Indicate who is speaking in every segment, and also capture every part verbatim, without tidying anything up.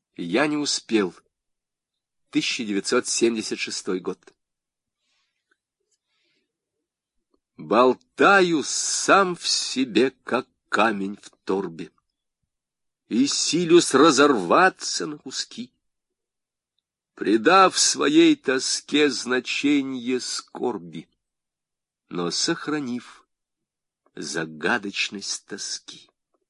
Speaker 1: Я не успел. тысяча девятьсот семьдесят шестой год. Болтаю сам в себе, как камень в торбе, и силюсь разорваться на куски, придав своей тоске значение скорби, но сохранив загадочность тоски.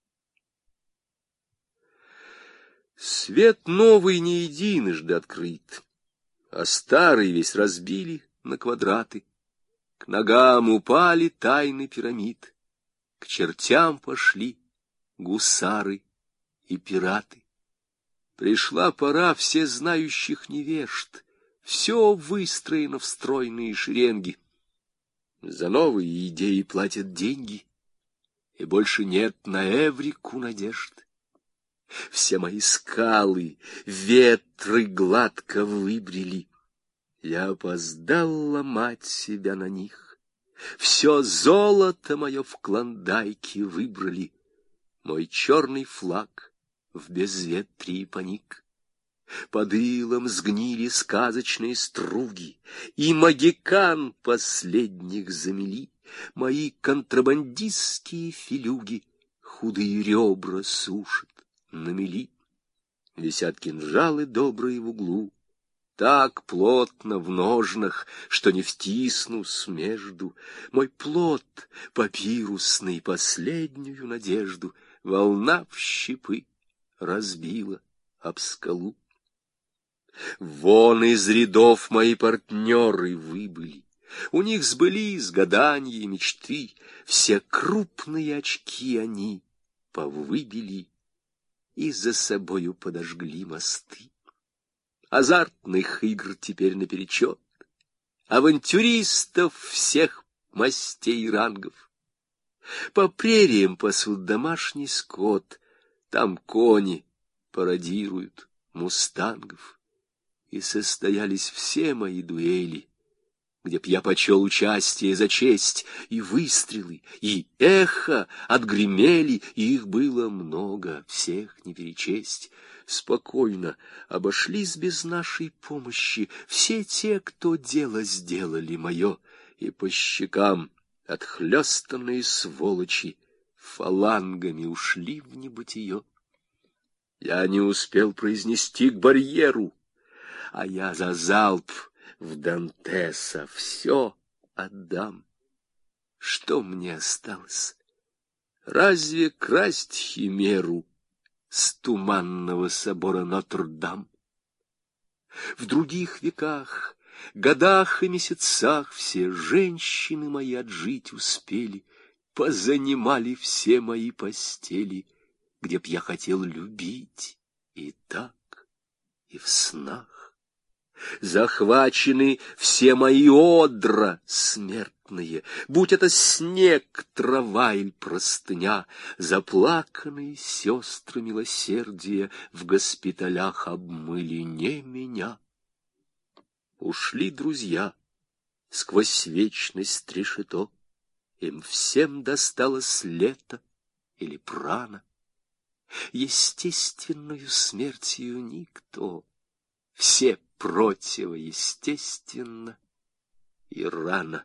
Speaker 1: Свет новый не единожды открыт, а старый весь разбили на квадраты. К ногам упали тайны пирамид, к чертям пошли гусары и пираты. Пришла пора всезнающих невежд, все выстроено в стройные шеренги. За новые идеи платят деньги, и больше нет на Эврику надежд. Все мои скалы ветры гладко выбрели, я опоздал ломать себя на них. Все золото мое в клондайке выбрали, мой черный флаг в безветрии поник. Под илом сгнили сказочные струги, и магикан последних замели. Мои контрабандистские филюги худые ребра сушат на мели. Висят кинжалы добрые в углу, так плотно в ножнах, что не втиснусь между. Мой плод папирусный последнюю надежду волна в щепы разбила об скалу. Вон из рядов мои партнеры выбыли, у них сбылись гаданья и мечты, все крупные очки они повыбили и за собою подожгли мосты. Азартных игр теперь наперечет, авантюристов всех мастей и рангов. По прериям пасут домашний скот, там кони пародируют мустангов. И состоялись все мои дуэли, где б я почел участие за честь, и выстрелы, и эхо отгремели, и их было много, всех не перечесть. Спокойно обошлись без нашей помощи все те, кто дело сделали мое, и по щекам отхлёстанные сволочи фалангами ушли в небытие. Я не успел произнести к барьеру, а я за залп в Дантеса все отдам. Что мне осталось? Разве красть химеру с туманного собора Нотр-Дам? В других веках, годах и месяцах все женщины мои отжить успели, позанимали все мои постели, где б я хотел любить и так, и в снах. Захвачены все мои одра смертные, будь это снег, трава или простыня, заплаканные сестры милосердия в госпиталях обмыли не меня. Ушли друзья сквозь вечность решето, им всем досталось лето или прана. Естественную смертью никто, все противоестественно и рано.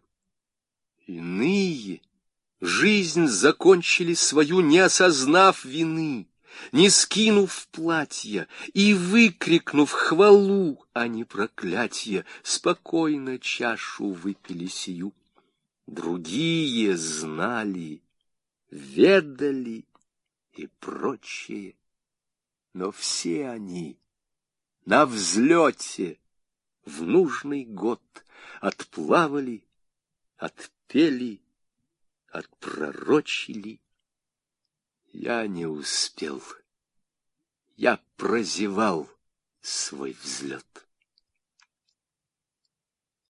Speaker 1: Иные жизнь закончили свою, не осознав вины, не скинув платья и выкрикнув хвалу, а не проклятие, спокойно чашу выпили сию. Другие знали, ведали и прочее, но все они на взлете в нужный год отплавали, отпели, отпророчили. Я не успел, я прозевал свой взлет.